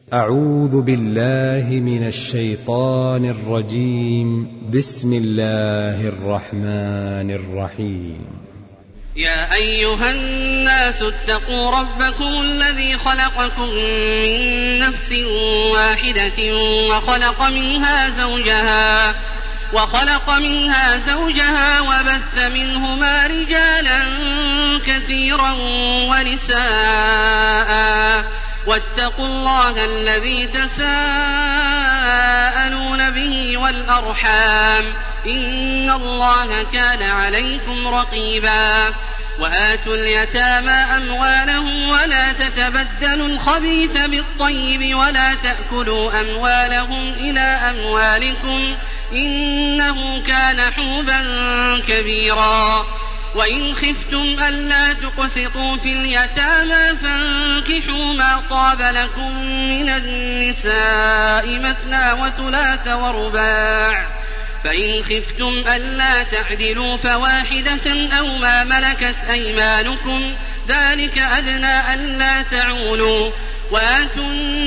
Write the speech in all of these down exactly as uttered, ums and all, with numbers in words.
أعوذ بالله من الشيطان الرجيم. بسم الله الرحمن الرحيم. يا أيها الناس اتقوا ربكم الذي خلقكم من نفس واحدة وخلق منها زوجها وخلق منها زوجها وبث منهما رجالا كثيرا ونساء واتقوا الله الذي تساءلون به والأرحام إن الله كان عليكم رقيبا. وآتوا اليتامى أموالهم ولا تتبدلوا الخبيث بالطيب ولا تأكلوا أموالهم إلى أموالكم إنه كان حوبا كبيرا. وإن خفتم ألا تقسطوا في اليتامى فانكحوا ما طاب لكم من النساء مثنى وثلاث ورباع، فإن خفتم ألا تعدلوا فواحدة أو ما ملكت أيمانكم ذلك أدنى ألا تعولوا. وآتوا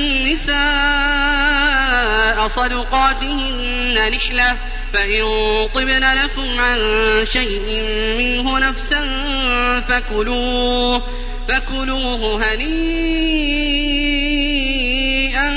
النساء صدقاتهن نحلة، فإن طبن لكم عن شيء منه نفسا فكلوه, فكلوه هنيئا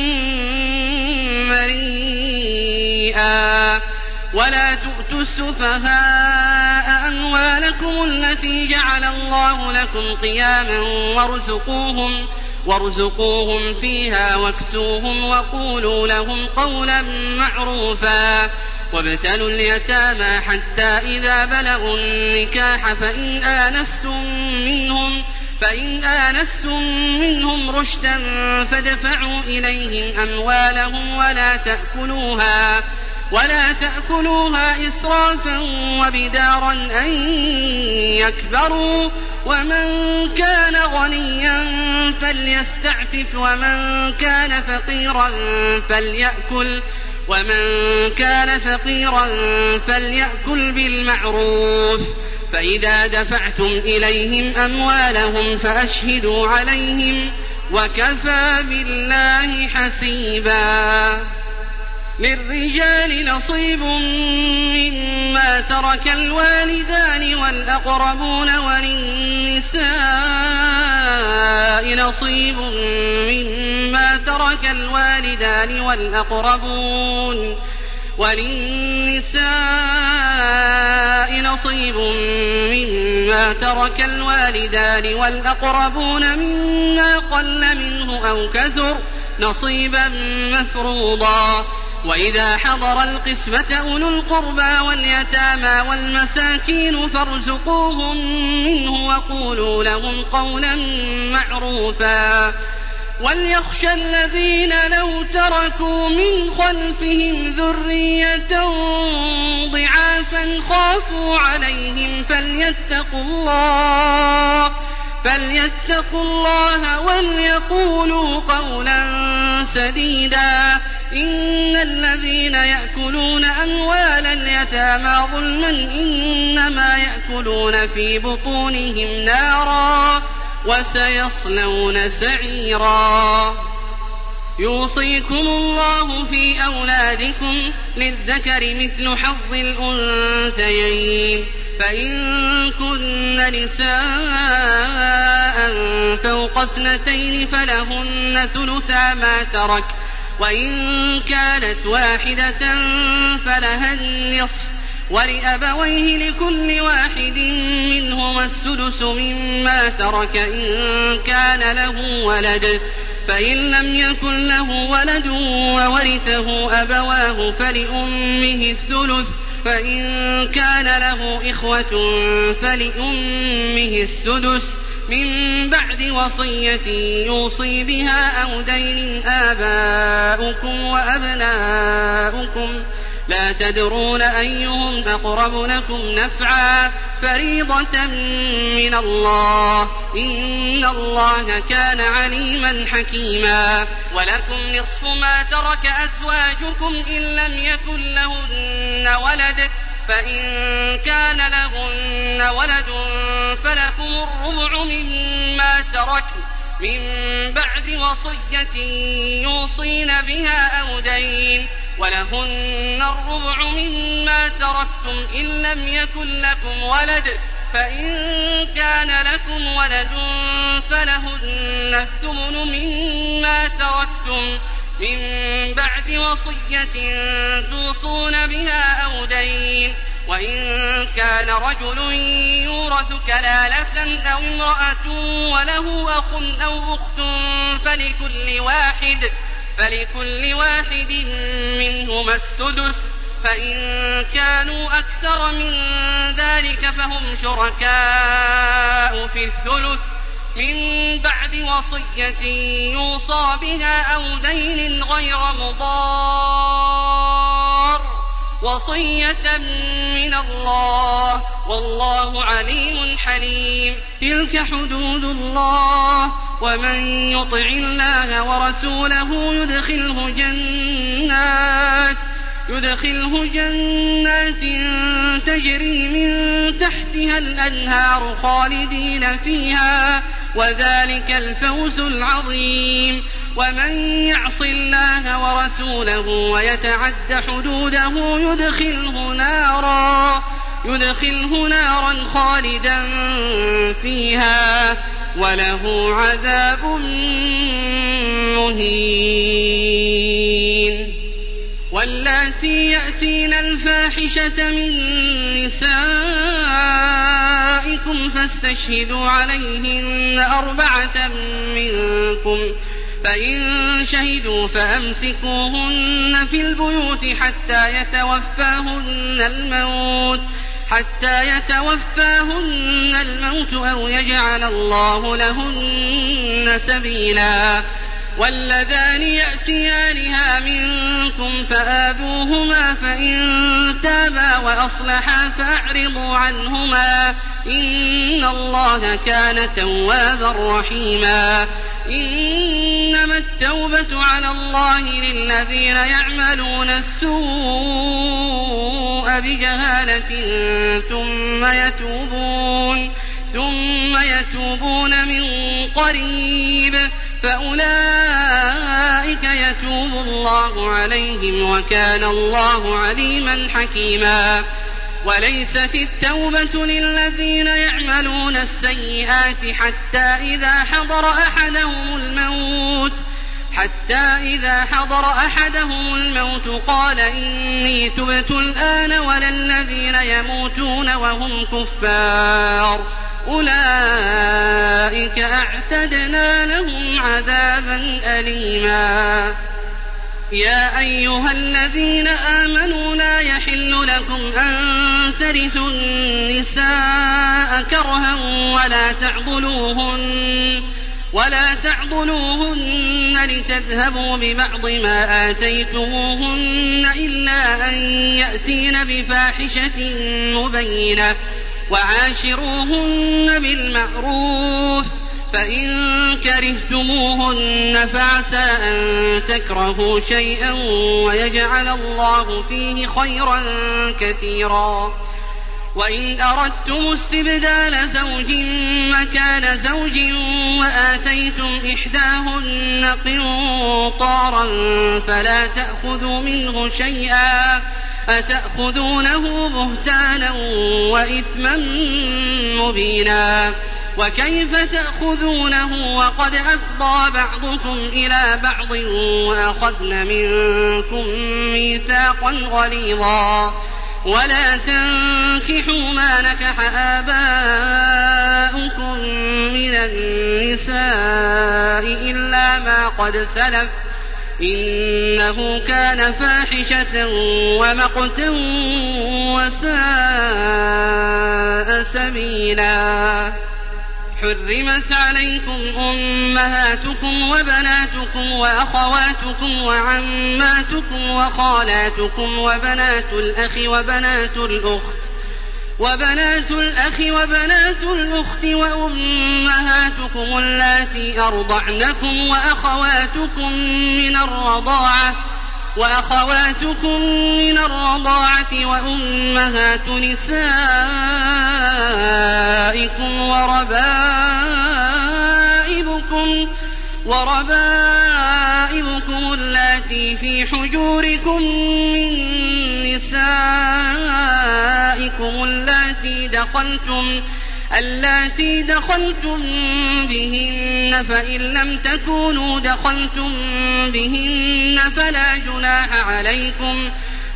مريئا. ولا تؤتوا السفهاء أموالكم التي جعل الله لكم قياما وارزقوهم وارزقوهم فيها واكسوهم وقولوا لهم قولا معروفا. وابتلوا اليتامى حتى إذا بلغوا النكاح فإن آنستم منهم فإن آنستم منهم رشدا فادفعوا إليهم أموالهم ولا تأكلوها ولا تأكلوها إسرافا وبدارا أن يكبروا. ومن كان غنيا فليستعفف ومن كان فقيرا فليأكل ومن كان فقيرا فليأكل بالمعروف. فإذا دفعتم إليهم أموالهم فأشهدوا عليهم وكفى بالله حسيبا. للرجال نصيب مما ترك الوالدان والأقربون وللنساء نصيب مما ترك الوالدان والأقربون وللنساء نصيب مما ترك الوالدان والأقربون مما قل منه أو كثر نصيبا مفروضا. وإذا حضر القسمة أولو القربى واليتامى والمساكين فارزقوهم منه وقولوا لهم قولا معروفا. وليخشى الذين لو تركوا من خلفهم ذرية ضعافا خافوا عليهم فليتقوا الله فليتقوا الله وليقولوا قولا سديدا. إن الذين يأكلون أموال اليتامى ظلما إنما يأكلون في بطونهم نارا وسيصلون سعيرا. يوصيكم الله في أولادكم للذكر مثل حظ الأنثيين، فإن كن نساء فوق اثنتين فلهن ثلثا ما ترك، وإن كانت واحدة فلها النصف، ولأبويه لكل واحد منهما السدس مما ترك إن كان له ولد، فإن لم يكن له ولد وورثه أبواه فلأمه الثلث، فإن كان له إخوة فلأمه السدس من بعد وصية يوصي بها أو دين. آباؤكم وأبناؤكم لا تدرون أيهم أقرب لكم نفعا فريضة من الله إن الله كان عليما حكيما. ولكم نصف ما ترك أزواجكم إن لم يكن لهن ولد، فإن كان لهن ولد فلكم الربع مما تركن من بعد وصية يوصين بها أو دين ولهن الربع مما تركتم إن لم يكن لكم ولد فإن كان لكم ولد فلهن الثمن مما تركتم من بعد وصية توصون بها أو دين وإن كان رجل يورث كلالة أو امرأة وله أخ أو أخت فلكل واحد, فلكل واحد منهما السدس فإن كانوا أكثر من ذلك فهم شركاء في الثلث من بعد وصية يوصى بها أو دين غير مضار وصية من الله والله عليم حليم. تلك حدود الله ومن يطع الله ورسوله يدخله جنات يدخله جنات تجري من تحتها الأنهار خالدين فيها وذلك الفوز العظيم. ومن يعص الله ورسوله ويتعد حدوده يدخله نارا يدخله نارا خالدا فيها وله عذاب مهين. واللاتي يأتين الفاحشة من نسائكم فاستشهدوا عليهن أربعة منكم فإن شهدوا فأمسكوهن في البيوت حتى يتوفاهن الموت حتى يتوفاهن الموت أو يجعل الله لهن سبيلا. واللذان يأتيانها منكم فآذوهما فإن تابا وأصلحا فأعرضوا عنهما إن الله كان توابا رحيما. إنما التوبة على الله للذين يعملون السوء بجهالة ثم يتوبون ثم يتوبون من قريب فأولئك يتوب الله عليهم وكان الله عليما حكيما. وليست التوبة للذين يعملون السيئات حتى إذا حضر أحدهم الموت حتى إذا حضر أحدهم الموت قال إني تبت الآن ولا الذين يموتون وهم كفار أولئك أعتدنا لهم عذابا أليما. يا أيها الذين آمنوا لا يحل لكم أن ترثوا النساء كرها ولا تعضلوهن ولا تعضلوهن لتذهبوا ببعض ما آتيتموهن إلا أن يأتين بفاحشة مبينة وعاشروهن بالمعروف فإن كرهتموهن فعسى أن تكرهوا شيئا ويجعل الله فيه خيرا كثيرا. وإن أردتم استبدال زوج مكان زوج وآتيتم إحداهن قنطارا فلا تأخذوا منه شيئا أتأخذونه بهتانا وإثما مبينا. وكيف تأخذونه وقد أفضى بعضكم إلى بعض وأخذن منكم ميثاقا غليظا. ولا تنكحوا ما نكح آباؤكم من النساء إلا ما قد سلف إنه كان فاحشة ومقتا وساء سبيلا. حرمت عليكم أمهاتكم وبناتكم وأخواتكم وعماتكم وخالاتكم وبنات الأخ وبنات الأخت وبنات الأخ وبنات الأخت وأمهاتكم اللاتي أرضعنكم وأخواتكم من الرضاعة وأخواتكم من الرضاعة وأمهات نسائكم وربائبكم وربائبكم اللاتي في حجوركم من نسائكم اللاتي دخلتم اللاتي دخلتم بهن فإن لم تكونوا دخلتم بهن فلا جناح عليكم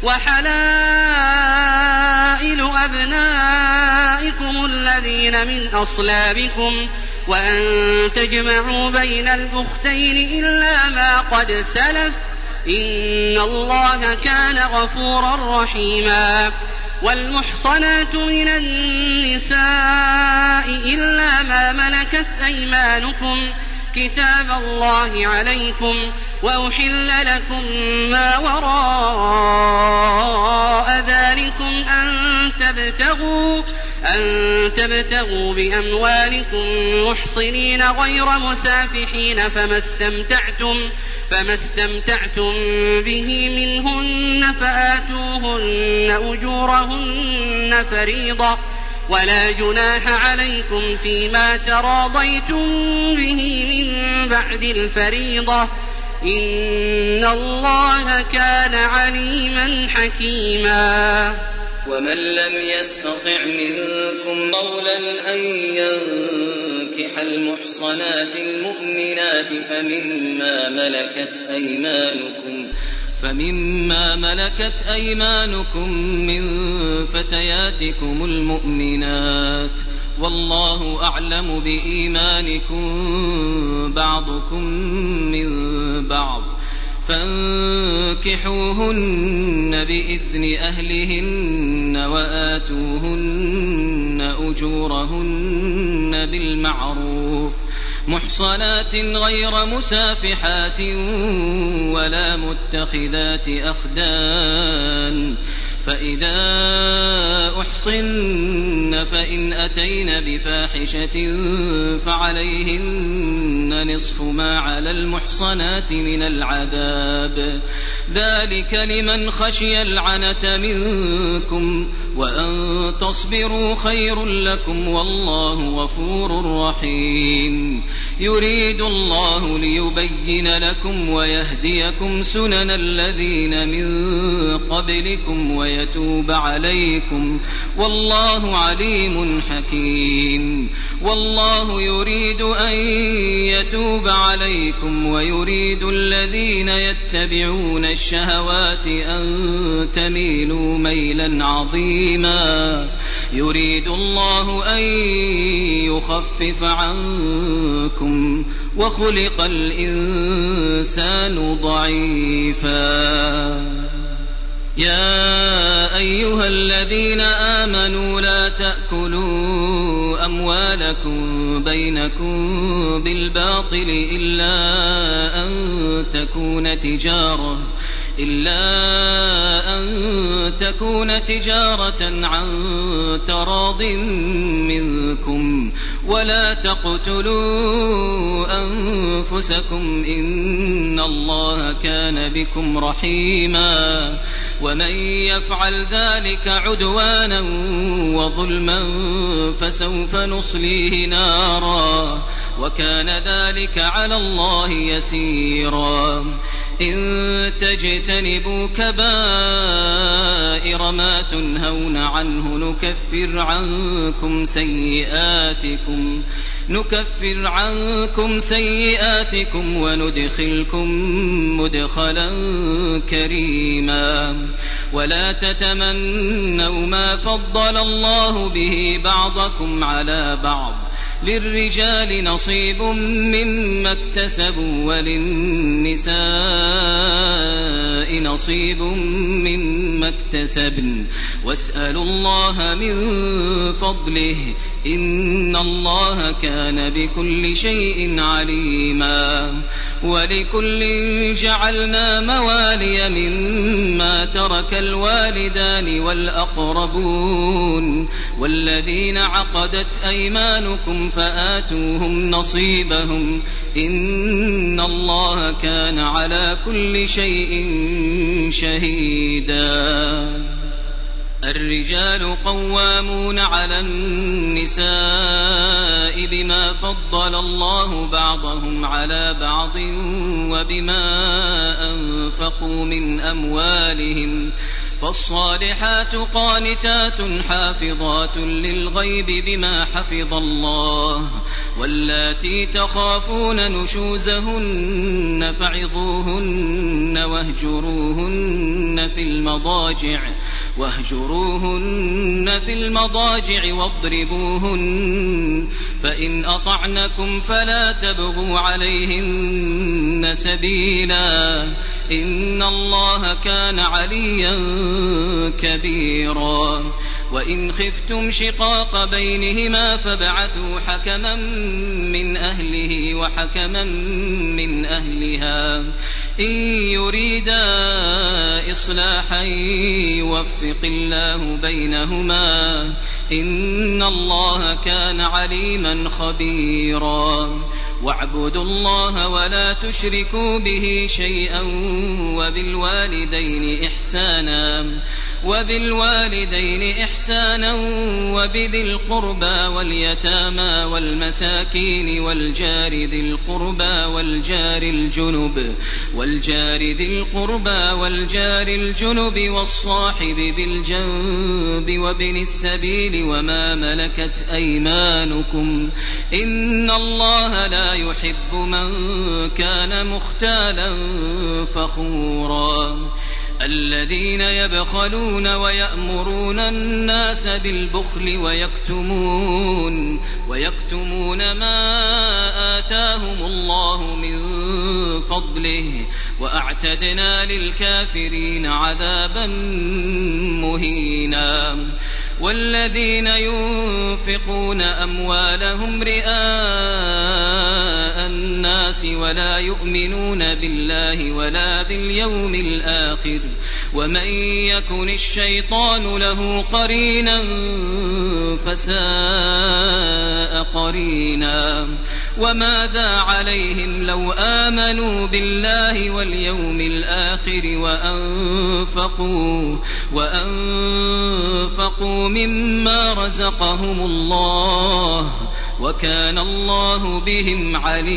وحلائل أبنائكم الذين من أصلابكم وأن تجمعوا بين الأختين إلا ما قد سلف إن الله كان غفورا رحيما. والمحصنات من النساء إلا ما ملكت أيمانكم كتاب الله عليكم وأحل لكم ما وراء ذلكم أن تبتغوا, أن تبتغوا بأموالكم محصنين غير مسافحين فما استمتعتم, فما استمتعتم به منهن فآتوهن أجورهن فريضة ولا جناح عليكم فيما تراضيتم به من بعد الفريضة إن الله كان عليما حكيما. ومن لم يستطع منكم طولا أن ينكح المحصنات المؤمنات فمما ملكت أيمانكم فمما ملكت أيمانكم من فتياتكم المؤمنات والله أعلم بإيمانكم بعضكم من بعض فانكحوهن بإذن أهلهن وآتوهن أجورهن بالمعروف محصنات غير مسافحات ولا متخذات أخدان فإذا أحصن فإن أتين بفاحشة فعليهن نصف ما على المحصنات من العذاب ذلك لمن خشي العنة منكم وأن تصبروا خير لكم والله غفور رحيم. يريد الله ليبين لكم ويهديكم سنن الذين من قبلكم ويتوب عليكم والله عليم حكيم. والله يريد أن يتوب عليكم ويريد الذين يتبعون الشهوات أن تميلوا ميلا عظيما. يريد الله أن يخفف عنكم وخلق الإنسان ضعيفا. يا أيها الذين آمنوا لا تأكلوا أموالكم بينكم بالباطل إلا أن تكون تجارة إلا أن تكون تجارة عن تراض منكم ولا تقتلوا أنفسكم إن الله كان بكم رحيما. ومن يفعل ذلك عدوانا وظلما فسوف نصليه نارا وكان ذلك على الله يسيرا. إن تجتنبوا كبائر ما تنهون عنه نكفر عنكم سيئاتكم نكفر عنكم سيئاتكم وندخلكم مدخلا كريما. ولا تتمنوا ما فضل الله به بعضكم على بعض للرجال نصيب مما اكتسبوا وللنساء نصيب مما اكتسبن واسألوا الله من فضله إن الله كان بكل شيء عليما. ولكل جعلنا موالي مما ترك الوالدان والأقربون والذين عقدت أيمانكم فآتوهم نصيبهم إن الله كان على كل شيء شهيدا. الرجال قوامون على النساء بما فضل الله بعضهم على بعض وبما أنفقوا أنفقوا من أموالهم فالصالحات قانتات حافظات للغيب بما حفظ الله واللاتي تخافون نشوزهن فعظوهن واهجروهن في المضاجع واهجروهن في المضاجع واضربوهن فإن أطعنكم فلا تبغوا عليهن سبيلا إن الله كان عليا كبيرا وإن خفتم شقاق بينهما فابعثوا حكما من أهله وحكما من أهلها إن يريدا إصلاحا يوفق الله بينهما إن الله كان عليما خبيرا واعبدوا الله ولا تشركوا به شيئا وبالوالدين إحسانا وبالوالدين إحسانا وبذي القربى واليتامى والمساكين والجار ذي القربى والجار الجنب والجار ذي القربى والجار الجنب والصاحب بالجنب وابن السبيل وما ملكت أيمانكم إن الله لا يحب من كان مختالا فخورا الذين يبخلون ويأمرون الناس بالبخل ويكتمون ويكتمون ما آتاهم الله من فضله وأعتدنا للكافرين عذابا مهينا والذين ينفقون أموالهم رئاء الناس ولا يؤمنون بالله ولا باليوم الآخر ومن يكن الشيطان له قرينا فساء قرينا وماذا عليهم لو آمنوا بالله واليوم الآخر وأنفقوا وأنفقوا مما رزقهم الله وكان الله بهم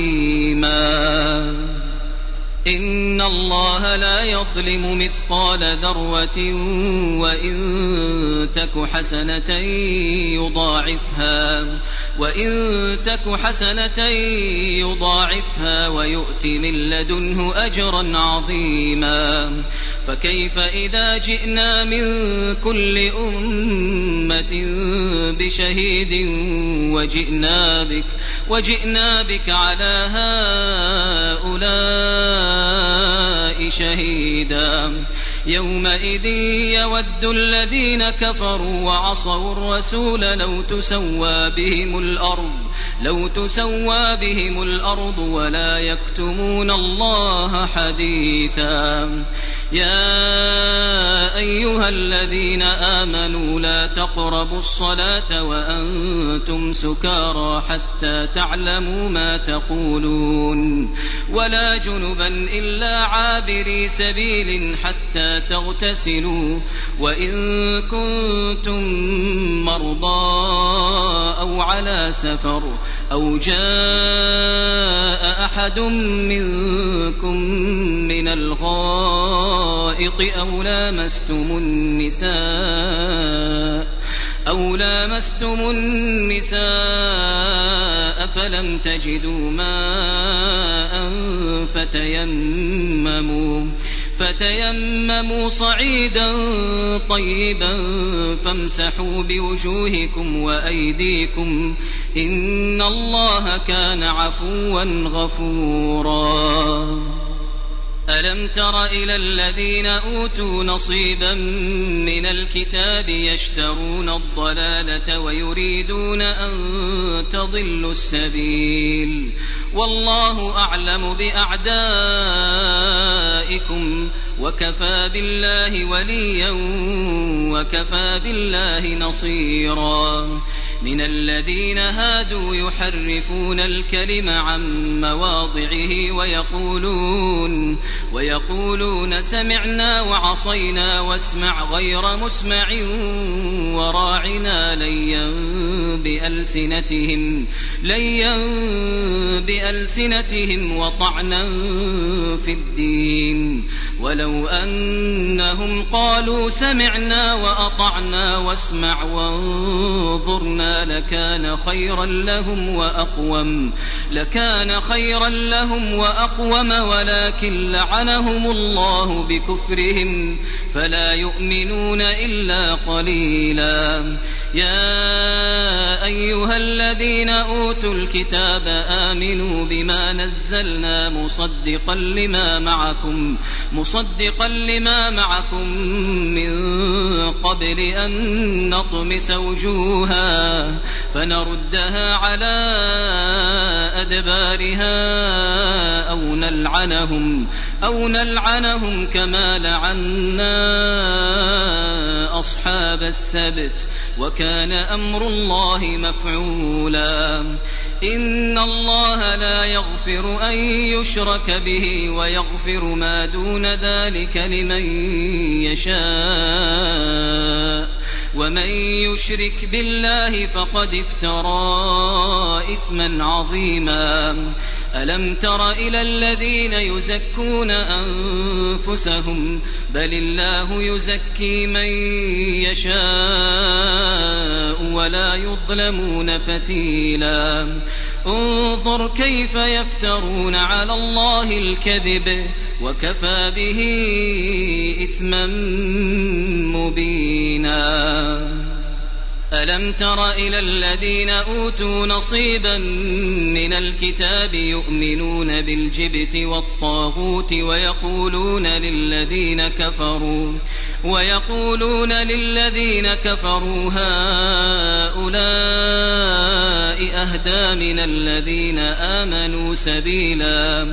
عليما إن الله لا يظلم مثقال ذرة وإن تك حسنة يضاعفها وإن تك حسنة يضاعفها ويؤت من لدنه أجرا عظيما فكيف إذا جئنا من كل أمة بشهيد وجئنا بك وجئنا بك على هؤلاء شهيدا يومئذ يود الذين كفروا وعصوا الرسول لو تسوى بهم الأرض لو تسوى بهم الأرض ولا يكتمون الله حديثا يا أيها الذين آمنوا لا تقربوا الصلاة وأنتم سكارى حتى تعلموا ما تقولون ولا جنبا إلا عابري سبيل حتى تغتسلوا وإن كنتم مرضى أو على سفر أو جاء أحد منكم من الغائط أو لامستم النساء أو لامستم النساء فلم تجدوا ماء فتيمموا فتيمموا صعيدا طيبا فامسحوا بوجوهكم وأيديكم إن الله كان عفوا غفورا ألم تر إلى الذين أوتوا نصيبا من الكتاب يشترون الضلالة ويريدون أن تضلوا السبيل والله أعلم بأعدائكم وكفى بالله وليا وكفى بالله نصيرا من الذين هادوا يحرفون الكلم عن مواضعه ويقولون, ويقولون سمعنا وعصينا واسمع غير مسمع وراعنا ليا بألسنتهم, ليا بألسنتهم وطعنا في الدين. ولو أنهم قالوا سمعنا وأطعنا واسمع وانظرنا لكان خيرا لهم وأقوم, لكان خيرا لهم وأقوم ولكن لعنهم الله بكفرهم فلا يؤمنون إلا قليلا. يا أيها الذين أوتوا الكتاب آمنوا بما نزلنا مصدقا لما معكم مصدقا لما معكم من قبل أن نطمس وجوها فنردها على أدبارها أو نلعنهم, أو نلعنهم كما لعنا أصحاب السبت وكان أمر الله مفعولا. إن الله لا يغفر أن يشرك به ويغفر ما دون ذلك لمن يشاء, ومن يشرك بالله فقد افترى إثما عظيما. ألم تر إلى الذين يزكون أنفسهم بل الله يزكي من يشاء ولا يظلمون فتيلا. انظر كيف يفترون على الله الكذب وكفى به إثما مبينا. ألم تر إلى الذين أوتوا نصيبا من الكتاب يؤمنون بالجبت والطاغوت ويقولون للذين كفروا ويقولون للذين كفروا هؤلاء أهدى من الذين آمنوا سبيلا.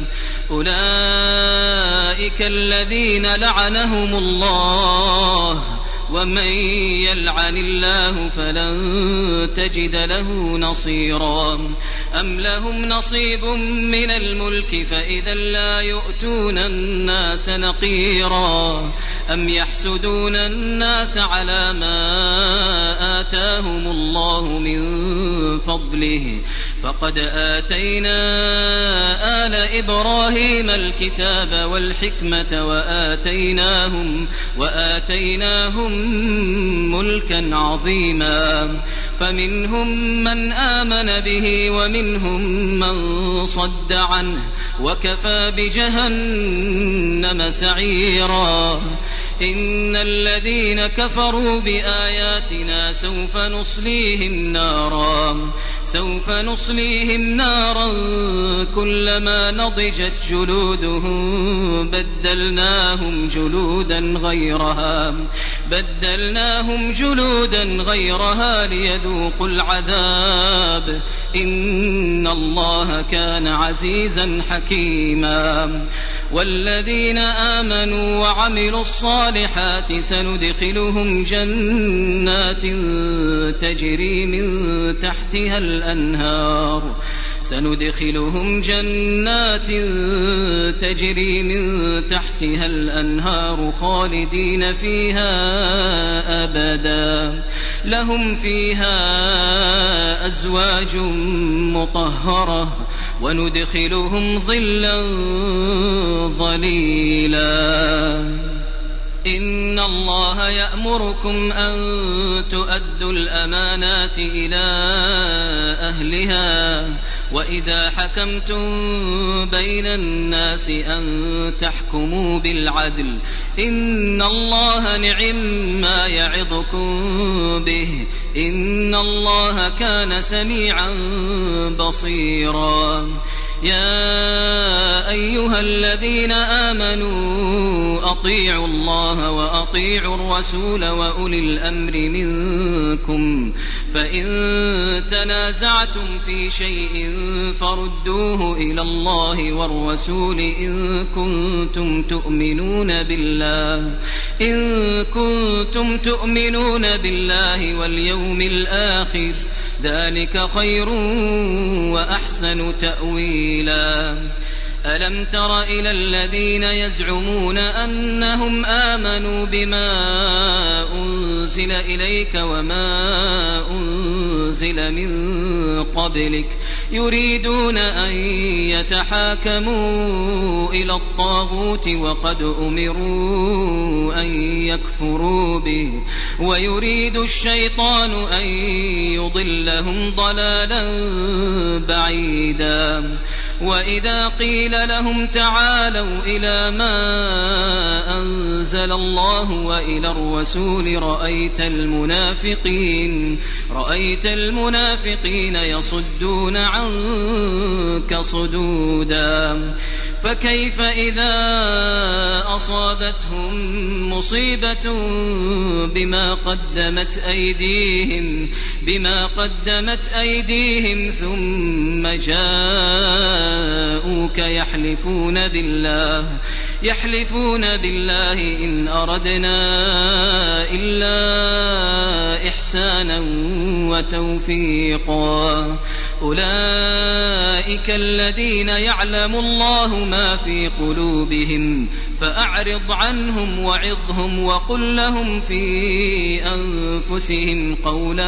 أولئك الذين لعنهم الله ومن يلعن الله فلن تجد له نصيرا. أم لهم نصيب من الملك فإذا لا يؤتون الناس نقيرا. أم يحسدون الناس على ما آتاهم الله من فضله فقد آتينا آل إبراهيم الكتاب والحكمة وآتيناهم, وآتيناهم ملكا عظيما. فمنهم من آمن به ومنهم من صد عنه وكفى بجهنم سعيرا. إن الذين كفروا بآياتنا سوف نصليهم نارا سوف نصليهم نارا كلما نضجت جلودهم بدلناهم جلودا غيرها بدلناهم جلودا غيرها ليذوقوا العذاب إن الله كان عزيزا حكيما. والذين آمنوا وعملوا الصالحات سندخلهم جنات تجري من تحتها الأنهار سندخلهم جنات تجري من تحتها الأنهار خالدين فيها أبدا لهم فيها أزواج مطهرة وندخلهم ظلا ظليلا. إن الله يأمركم أن تؤدوا الأمانات إلى أهلها وإذا حكمتم بين الناس أن تحكموا بالعدل إن الله نعم ما يعظكم به إن الله كان سميعا بصيرا. يا أيها الذين آمنوا أطيعوا الله وأطيعوا الرسول وأولي الأمر منكم فإن تنازعتم في شيء فردوه إلى الله والرسول إن كنتم تؤمنون بالله إن كنتم تؤمنون بالله واليوم الآخر ذلك خير وأحسن تأويلا ألم تر إلى الذين يزعمون أنهم آمنوا بما أنزل إليك وما أنزل من قبلك يريدون أن يتحاكموا إلى الطاغوت وقد أمروا أن يكفروا به ويريد الشيطان أن يضلهم ضلالا بعيدا وإذا قيل لهم تعالوا إلى ما أنزل الله وإلى الرسول رأيت المنافقين رأيت المنافقين يصدون عنك صدودا فكيف إذا أصابتهم مصيبة بما قدمت أيديهم بما قدمت أيديهم ثم جاءوك يحلفون بالله يحلفون بالله إن أردنا إلا إحسانا وتوفيقا أولئك الذين يعلم الله ما في قلوبهم فأعرض عنهم وعظهم وقل لهم في أنفسهم قولا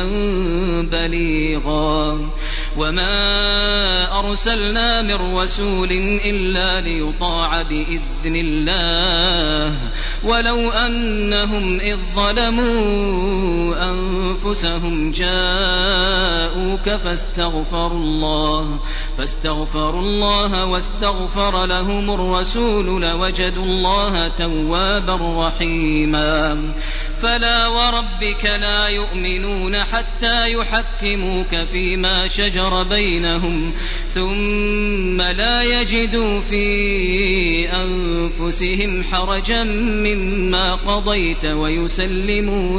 بليغا وما أرسلنا من رسول إلا ليطاع بإذن الله ولو أنهم إذ ظلموا أنفسهم جاءوك فاستغفروا الله فاستغفروا الله واستغفر لهم الرسول لوجدوا الله توابا رحيما فلا وربك لا يؤمنون حتى يحكموك فيما شجر بينهم ثم لا يجدوا في أنفسهم حرجا مما قضيت ويسلموا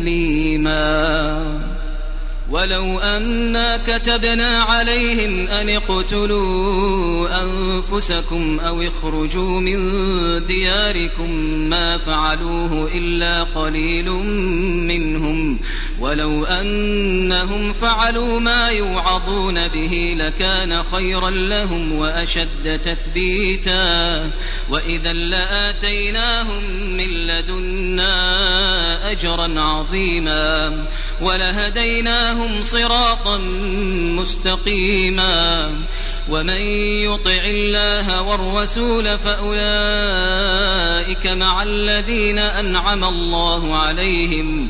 تسليما ولو أنا كتبنا عليهم أن اقتلوا أنفسكم أو اخرجوا من دياركم ما فعلوه إلا قليل منهم ولو أنهم فعلوا ما يوعظون به لكان خيرا لهم وأشد تثبيتا وإذا لآتيناهم من لدنا أجرا عظيما ولهديناهم صراطا مستقيما ومن يطع الله والرسول فأولئك مع الذين أنعم الله عليهم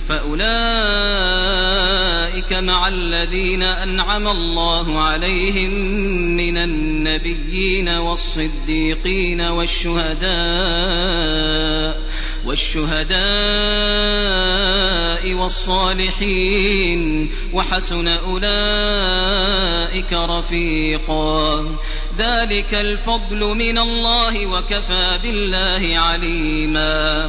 فأولئك مع الذين أنعم الله عليهم من النبيين والصديقين والشهداء والشهداء والصالحين وحسن أولئك رفيقا ذلك الفضل من الله وكفى بالله عليما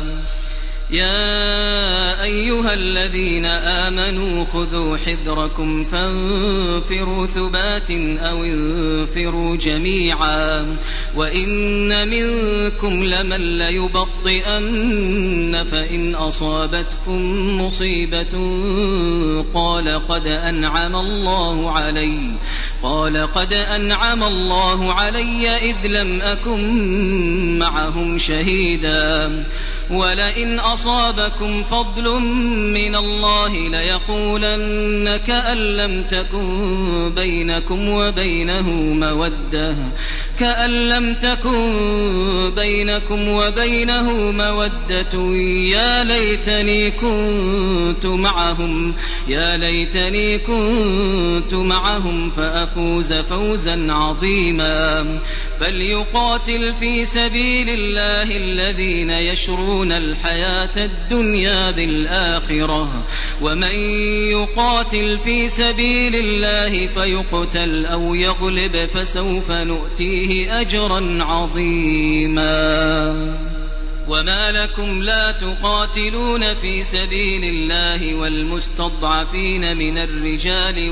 يا أيها الذين آمنوا خذوا حذركم فانفروا ثبات أو انفروا جميعا وإن منكم لمن ليبطئن فإن أصابتكم مصيبة قال قد أنعم الله علي قال قد أنعم الله علي إذ لم أكن معهم شهيدا ولئن أصابكم فضل من الله ليقولن كأن لم تكن بينكم وبينه مودة كأن لم تكن بينكم وبينه مودة يا ليتني كنت معهم يا ليتني كنت معهم فأفوز فوزا عظيما فليقاتل في سبيل الله الذين يشرون الحياة الدنيا بالآخرة ومن يقاتل في سبيل الله فيقتل أو يغلب فسوف نؤتيه أجرا عظيما وما لكم لا تقاتلون في سبيل الله والمستضعفين من الرجال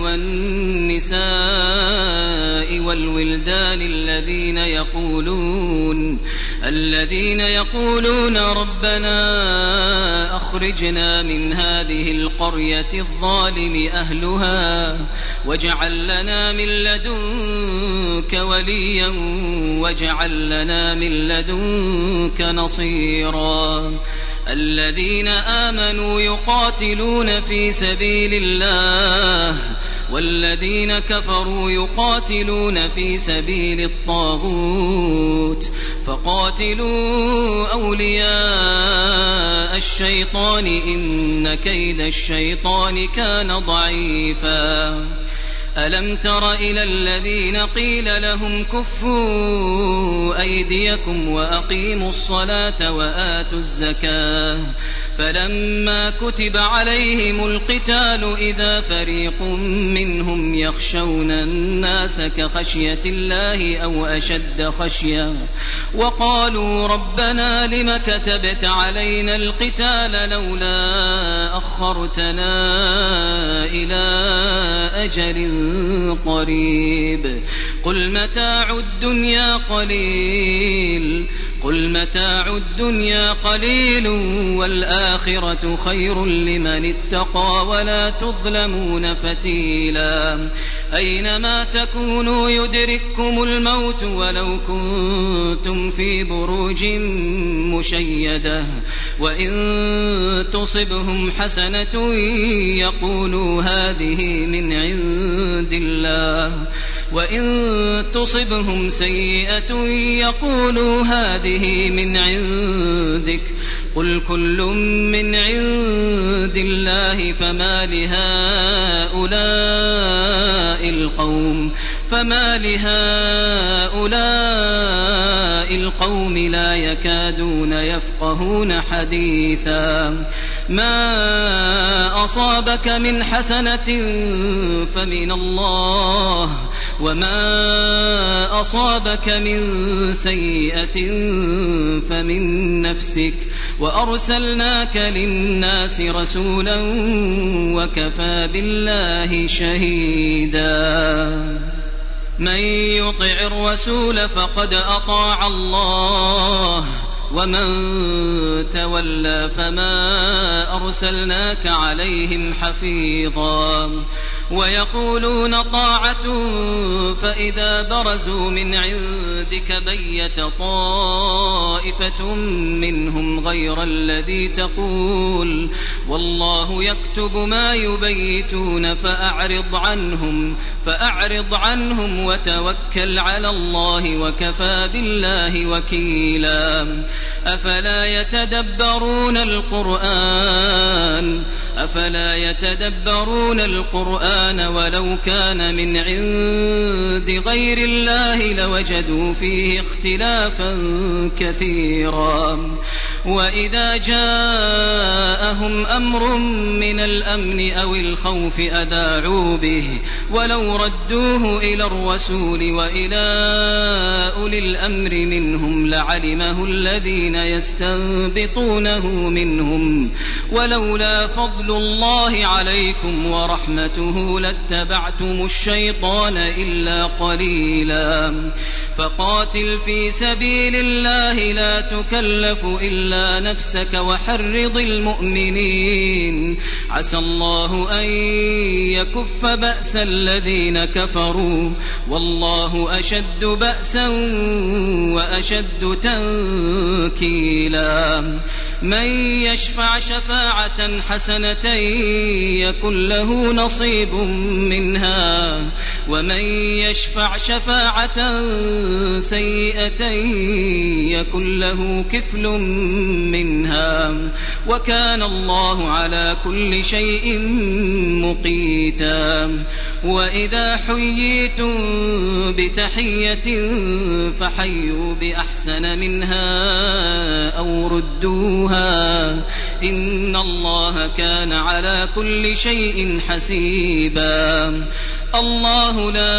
والنساء والولدان الذين يقولون الذين يقولون ربنا أخرجنا من هذه القرية الظالم أهلها واجعل لنا من لدنك وليا واجعل لنا من لدنك نصيرا الذين آمنوا يقاتلون في سبيل الله والذين كفروا يقاتلون في سبيل الطاغوت فقاتلوا أولياء الشيطان إن كيد الشيطان كان ضعيفا ألم تر إلى الذين قيل لهم كفوا أيديكم وأقيموا الصلاة وآتوا الزكاة فلما كتب عليهم القتال إذا فريق منهم يخشون الناس كخشية الله أو أشد خشية وقالوا ربنا لم كتبت علينا القتال لولا أخرتنا إلى أجل قريب قل متاع الدنيا قليل قل متاع الدنيا قليل والآخرة خير لمن اتقى ولا تظلمون فتيلا أينما تكونوا يدرككم الموت ولو كنتم في بروج مشيدة وإن تصبهم حسنة يقولوا هذه من عند الله وإن تصبهم سيئة يقولوا هذه من عندك قل كل من عند الله فما لهؤلاء القوم فما لهؤلاء القوم لا يكادون يفقهون حديثا ما أصابك من حسنة فمن الله وما أصابك من سيئة فمن نفسك وأرسلناك للناس رسولا وكفى بالله شهيدا من يطع الرسول فقد أطاع الله ومن تولى فما أرسلناك عليهم حفيظا ويقولون طاعة فإذا برزوا من عندك بيت طائفة منهم غير الذي تقول والله يكتب ما يبيتون فأعرض عنهم فأعرض عنهم وتوكل على الله وكفى بالله وكيلا أفلا يتدبرون القرآن أفلا يتدبرون القرآن ولو كان من عند غير الله لوجدوا فيه اختلافا كثيرا وإذا جاءهم أمر من الأمن أو الخوف أذاعوا به ولو ردوه إلى الرسول وإلى أولي الأمر منهم لعلمه الذين يستنبطونه منهم ولولا فضل الله عليكم ورحمته لاتبعتم الشيطان إلا قليلا فقاتل في سبيل الله لا تكلف إلا نفسك وحرض المؤمنين عسى الله أن يكف بأس الذين كفروا والله أشد بأسا وأشد تنكيلا من يشفع شفاعة حسنة يكن له نصيب منها ومن يشفع شفاعة سيئة يكن له كفل منها وكان الله على كل شيء مقيتا وإذا حييتم بتحية فحيوا بأحسن منها أو ردوها إن الله كان على كل شيء حسيبا الله لا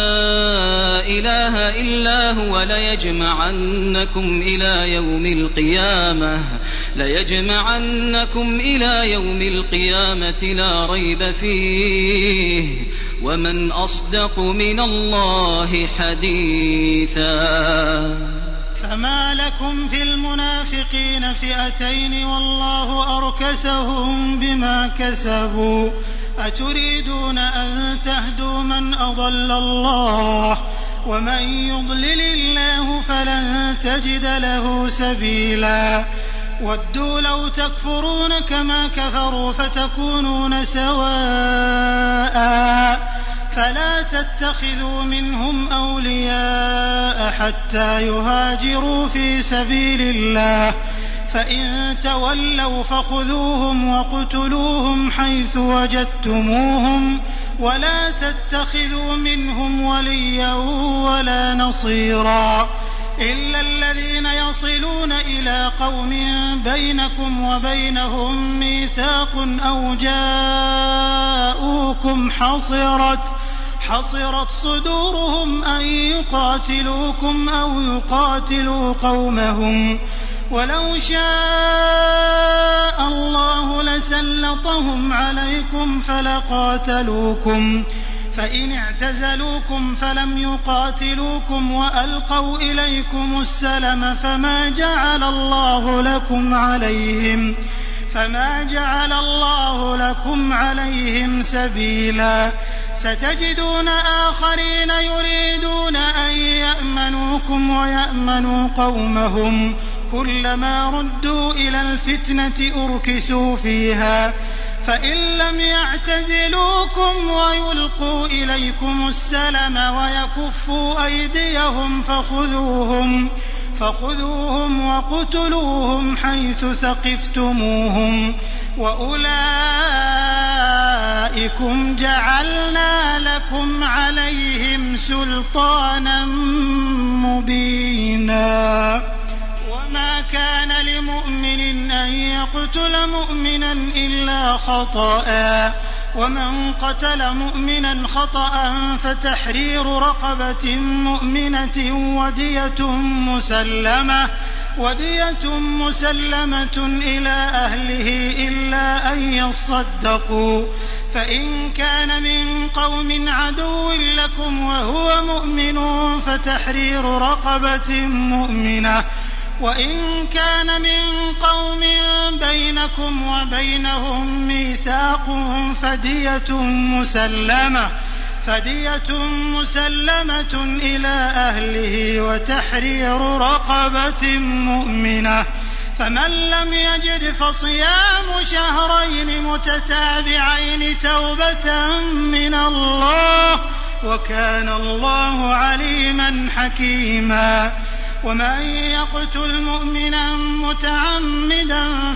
إله إلا هو ليجمعنكم إلى يوم القيامة ليجمعنكم إلى يوم القيامة لا ريب فيه ومن أصدق من الله حديثا. فما لكم في المنافقين فئتين والله أركسهم بما كسبوا أتريدون أن تهدوا من أضل الله ومن يضلل الله فلن تجد له سبيلا ودوا لو تكفرون كما كفروا فتكونون سواء فلا تتخذوا منهم أولياء حتى يهاجروا في سبيل الله فإن تولوا فخذوهم وقتلوهم حيث وجدتموهم ولا تتخذوا منهم وليا ولا نصيرا إلا الذين يصلون إلى قوم بينكم وبينهم ميثاق أو جاءوكم حصرت حصرت صدورهم أن يقاتلوكم أو يقاتلوا قومهم ولو شاء الله لسلطهم عليكم فلقاتلوكم فإن اعتزلوكم فلم يقاتلوكم وألقوا إليكم السلم فما جعل الله لكم عليهم فما جعل الله لكم عليهم سبيلا ستجدون آخرين يريدون أن يأمنوكم ويأمنوا قومهم كلما ردوا إلى الفتنة أركسوا فيها فإن لم يعتزلوكم ويلقوا إليكم السلم ويكفوا أيديهم فخذوهم فخذوهم وقتلوهم حيث ثقفتموهم وأولئكم جعلنا لكم عليهم سلطانا مبينا وما كان لمؤمن أن يقتل مؤمنا إلا خطأ ومن قتل مؤمنا خطأ فتحرير رقبة مؤمنة ودية مسلمة ودية مسلمة إلى أهله إلا أن يصدقوا فإن كان من قوم عدو لكم وهو مؤمن فتحرير رقبة مؤمنة وإن كان من قوم بينكم وبينهم ميثاق فدية مسلمة فدية مسلمة إلى أهله وتحرير رقبة مؤمنة فمن لم يجد فصيام شهرين متتابعين توبة من الله وكان الله عليما حكيما ومن يقتل مؤمنا متعمدا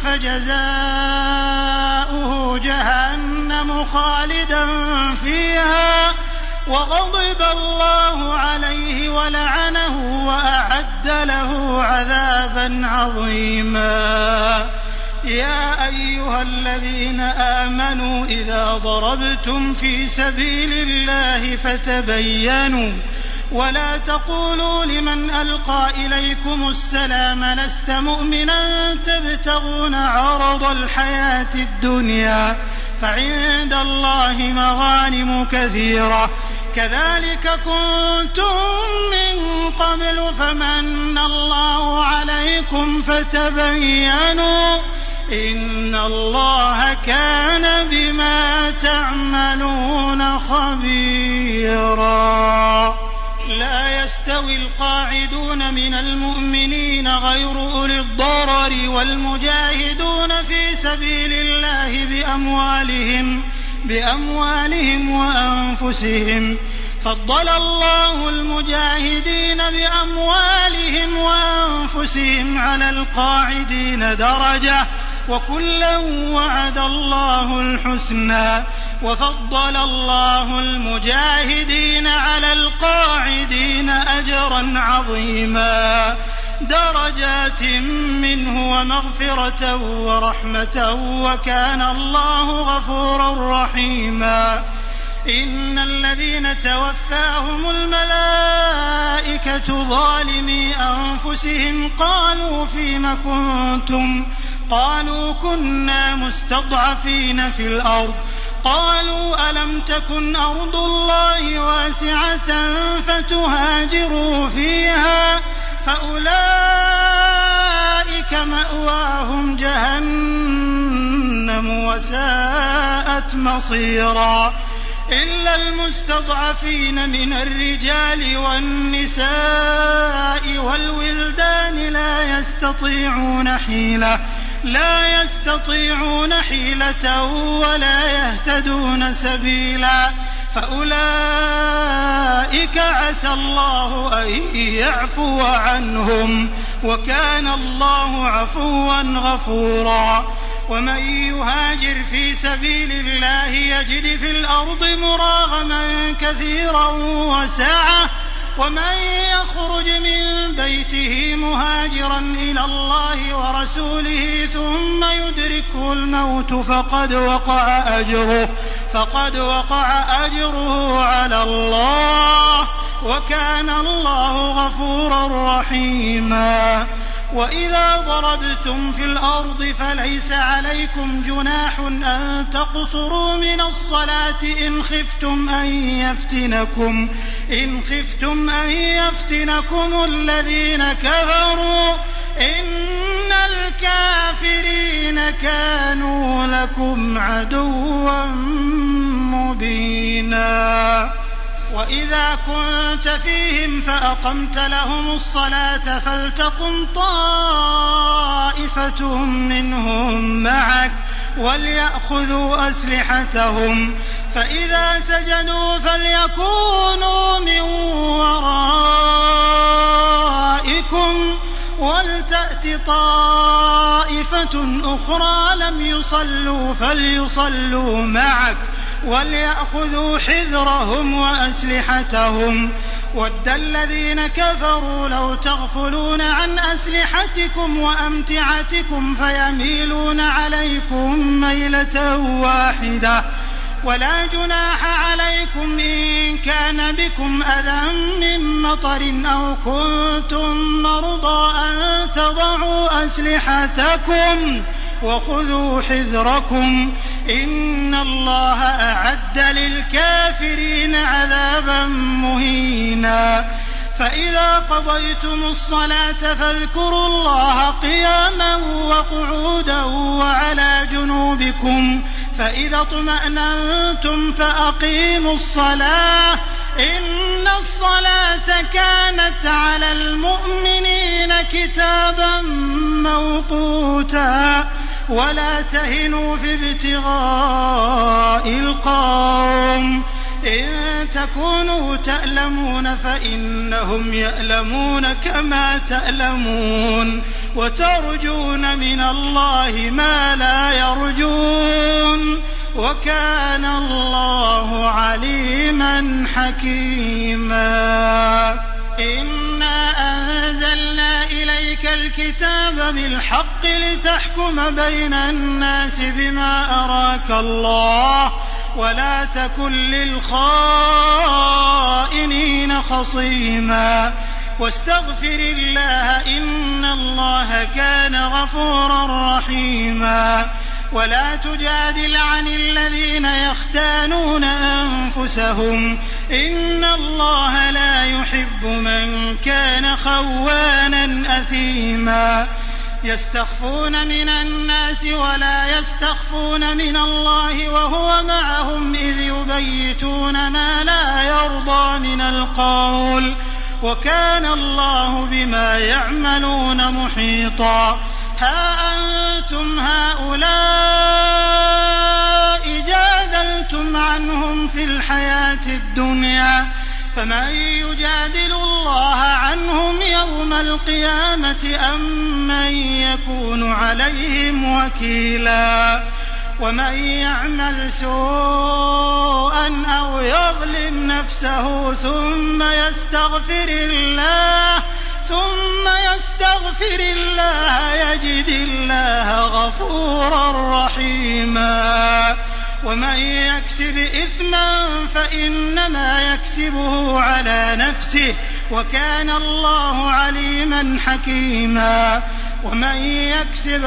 فجزاؤه جهنم خالدا فيها وغضب الله عليه ولعنه وأعد له عذابا عظيما. يا أيها الذين آمنوا إذا ضربتم في سبيل الله فتبينوا ولا تقولوا لمن ألقى إليكم السلام لست مؤمنا تبتغون عرض الحياة الدنيا فعند الله مغانم كثيرة كذلك كنتم من قبل فمن الله عليكم فتبينوا إن الله كان بما تعملون خبيرا. لا يستوي القاعدون من المؤمنين غير أولي الضرر والمجاهدون في سبيل الله بأموالهم بأموالهم وأنفسهم فضل الله المجاهدين بأموالهم وأنفسهم على القاعدين درجة وكلا وعد الله الحسنى وفضل الله المجاهدين على القاعدين أجرا عظيما درجات منه ومغفرة ورحمة وكان الله غفورا رحيما. إن الذين توفاهم الملائكة ظالمي أنفسهم قالوا فيم كنتم قالوا كنا مستضعفين في الأرض قالوا ألم تكن أرض الله واسعة فتهاجروا فيها فأولئك مأواهم جهنم وساءت مصيرا إلا المستضعفين من الرجال والنساء والولدان لا يستطيعون حيلة لا يستطيعون حيلة ولا يهتدون سبيلا فأولئك عسى الله أن يعفو عنهم وكان الله عفوا غفورا ومن يهاجر في سبيل الله يجد في الأرض مراغما كثيرا وسعة ومن يخرج من بيته مهاجرا إلى الله ورسوله ثم يدركه الموت فقد وقع أجره فقد وقع أجره على الله وكان الله غفورا رحيما وإذا ضربتم في الأرض فليس عليكم جناح أن تقصروا من الصلاة إن خفتم أن يفتنكم إن خفتم أن يفتنكم الذين كفروا إن الكافرين كانوا لكم عدوا مبينا وإذا كنت فيهم فأقمت لهم الصلاة فلتقم طائفة منهم معك وليأخذوا أسلحتهم فإذا سجدوا فليكونوا من ورائكم ولتأت طائفة أخرى لم يصلوا فليصلوا معك وليأخذوا حذرهم وأسلحتهم ود الذين كفروا لو تغفلون عن أسلحتكم وأمتعتكم فيميلون عليكم ميلة واحدة ولا جناح عليكم إن كان بكم أذى من مطر أو كنتم مرضى أن تضعوا أسلحتكم وخذوا حذركم إن الله أعد للكافرين عذابا مهينا فإذا قضيتم الصلاة فاذكروا الله قياما وقعودا وعلى جنوبكم فإذا اطمأننتم فأقيموا الصلاة إن الصلاة كانت على المؤمنين كتابا موقوتا ولا تهنوا في ابتغاء القوم إن تكونوا تألمون فإنهم يألمون كما تألمون وترجون من الله ما لا يرجون وكان الله عليما حكيما إنا أنزلنا إليك الكتاب بالحق لتحكم بين الناس بما أراك الله ولا تكن للخائنين خصيما واستغفر الله إن الله كان غفورا رحيما ولا تجادل عن الذين يختانون أنفسهم إن الله لا يحب من كان خوانا أثيما يستخفون من الناس ولا يستخفون من الله وهو معهم إذ يبيتون ما لا يرضى من القول وكان الله بما يعملون محيطا ها أنتم هؤلاء جادلتم عنهم في الحياة الدنيا فمن يجادل الله عنهم يوم القيامة أم من يكون عليهم وكيلا ومن يعمل سوءا أو يظلم نفسه ثم يستغفر الله ثم يستغفر الله يجد الله غفورا رحيما ومن يكسب إثما فإنما يكسبه على نفسه وكان الله عليما حكيما ومن يكسب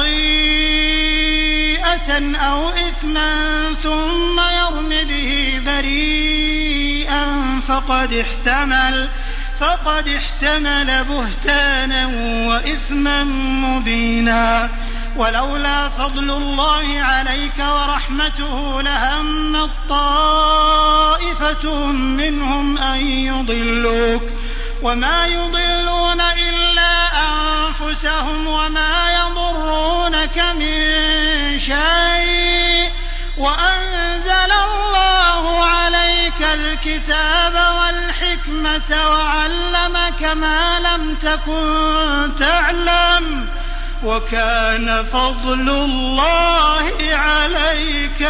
خطيئة أو إثما ثم يرم به بريئا فقد احتمل فقد احتمل بهتانا وإثما مبينا ولولا فضل الله عليك ورحمته لهمت طائفة منهم أن يضلوك وما يضلون إلا أنفسهم وما يضرونك من شيء وأنزل الله عليك الكتاب والحكمة وعلمك ما لم تكن تعلم وكان فضل الله عليك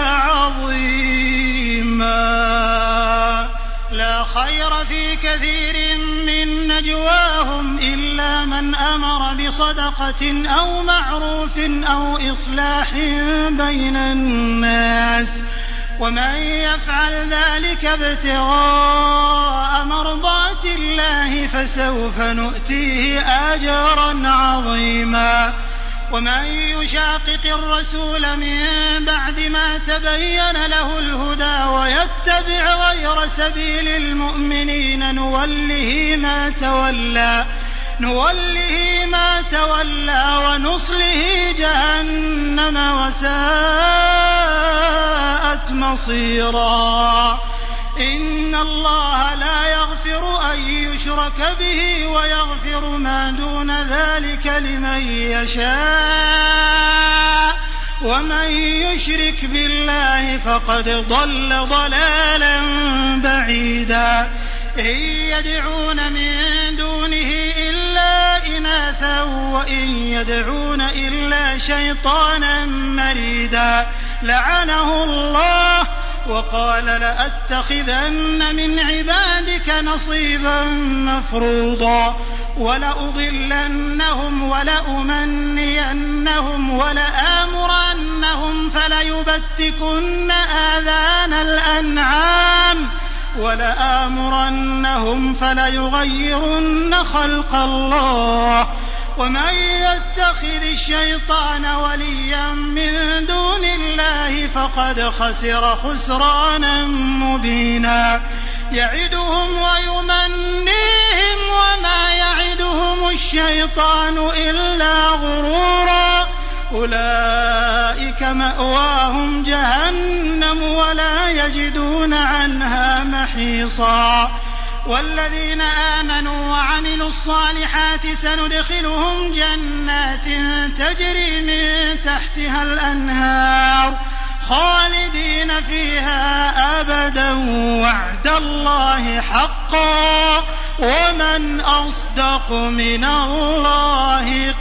عظيما لا خير في كثير من نجواهم إلا من أمر بصدقة أو معروف أو إصلاح بين الناس ومن يفعل ذلك ابتغاء مرضات الله فسوف نؤتيه أجرا عظيما ومن يشاقق الرسول من بعد ما تبين له الهدى ويتبع غير سبيل المؤمنين نوله ما تولى نوله ما تولى ونصله جهنم وساءت مصيرا إن الله لا يغفر أن يشرك به ويغفر ما دون ذلك لمن يشاء ومن يشرك بالله فقد ضل ضلالا بعيدا إن يدعون من دونه إلا إناثا وإن يدعون إلا شيطانا مريدا لعنه الله وقال لأتخذن من عبادك نصيبا مفروضا ولأضلنهم ولأمنينهم ولآمرنهم فليبتكن آذان الأنعام ولآمرنهم فليغيرن خلق الله ومن يتخذ الشيطان وليا من دون الله فقد خسر خسرانا مبينا يعدهم ويمنيهم وما يعدهم الشيطان إلا غرورا أولئك مأواهم جهنم ولا يجدون عنها محيصا والذين آمنوا وعملوا الصالحات سندخلهم جنات تجري من تحتها الأنهار خالدين فيها أبدا وعد الله حقا ومن أصدق من الله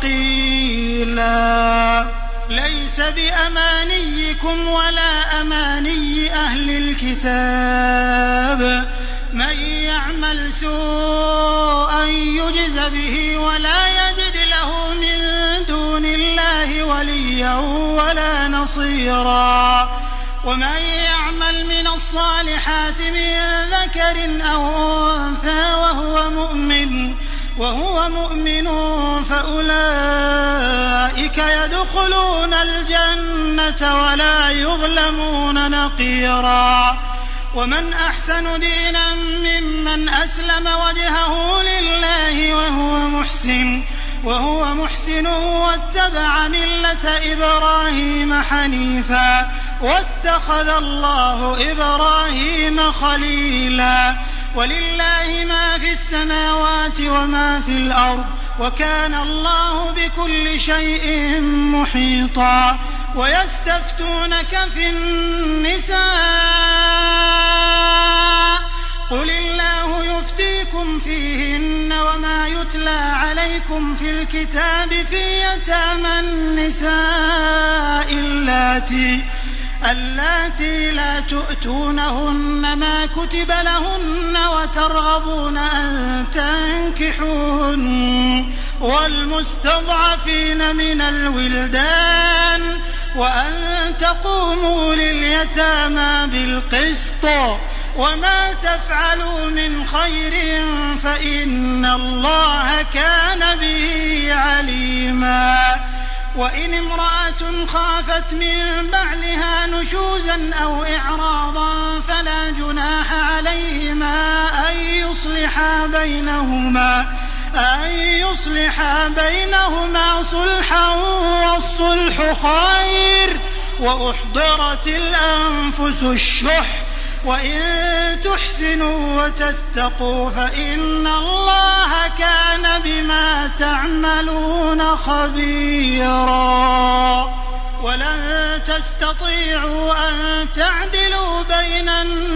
قيلا ليس بأمانيكم ولا أماني أهل الكتاب من يعمل سوءا يجز به ولا يجد له من دون الله وليا ولا نصيرا ومن يعمل من الصالحات من ذكر أو أنثى وهو مؤمن وهو مؤمن فأولئك يدخلون الجنة ولا يظلمون نقيرا ومن أحسن دينا ممن أسلم وجهه لله وهو محسن وهو محسن واتبع ملة إبراهيم حنيفا واتخذ الله إبراهيم خليلا ولله ما في السماوات وما في الأرض وكان الله بكل شيء محيطا ويستفتونك في النساء قل الله يفتيكم فيهن وما يتلى عليكم في الكتاب في يتامى النساء اللاتي اللاتي لا تؤتونهن ما كتب لهن وترغبون أن تنكحوهن والمستضعفين من الولدان وأن تقوموا لليتامى بالقسط وما تفعلوا من خير فإن الله كان به عليما وإن امرأة خافت من بعلها نشوزا أو إعراضا فلا جناح عليهما أن يصلحا بينهما أن يصلحا بينهما صلحا والصلح خير وأحضرت الأنفس الشح وإن تحسنوا وتتقوا فإن الله كان بما تعملون خبيرا ولن تستطيعوا أن تعدلوا بين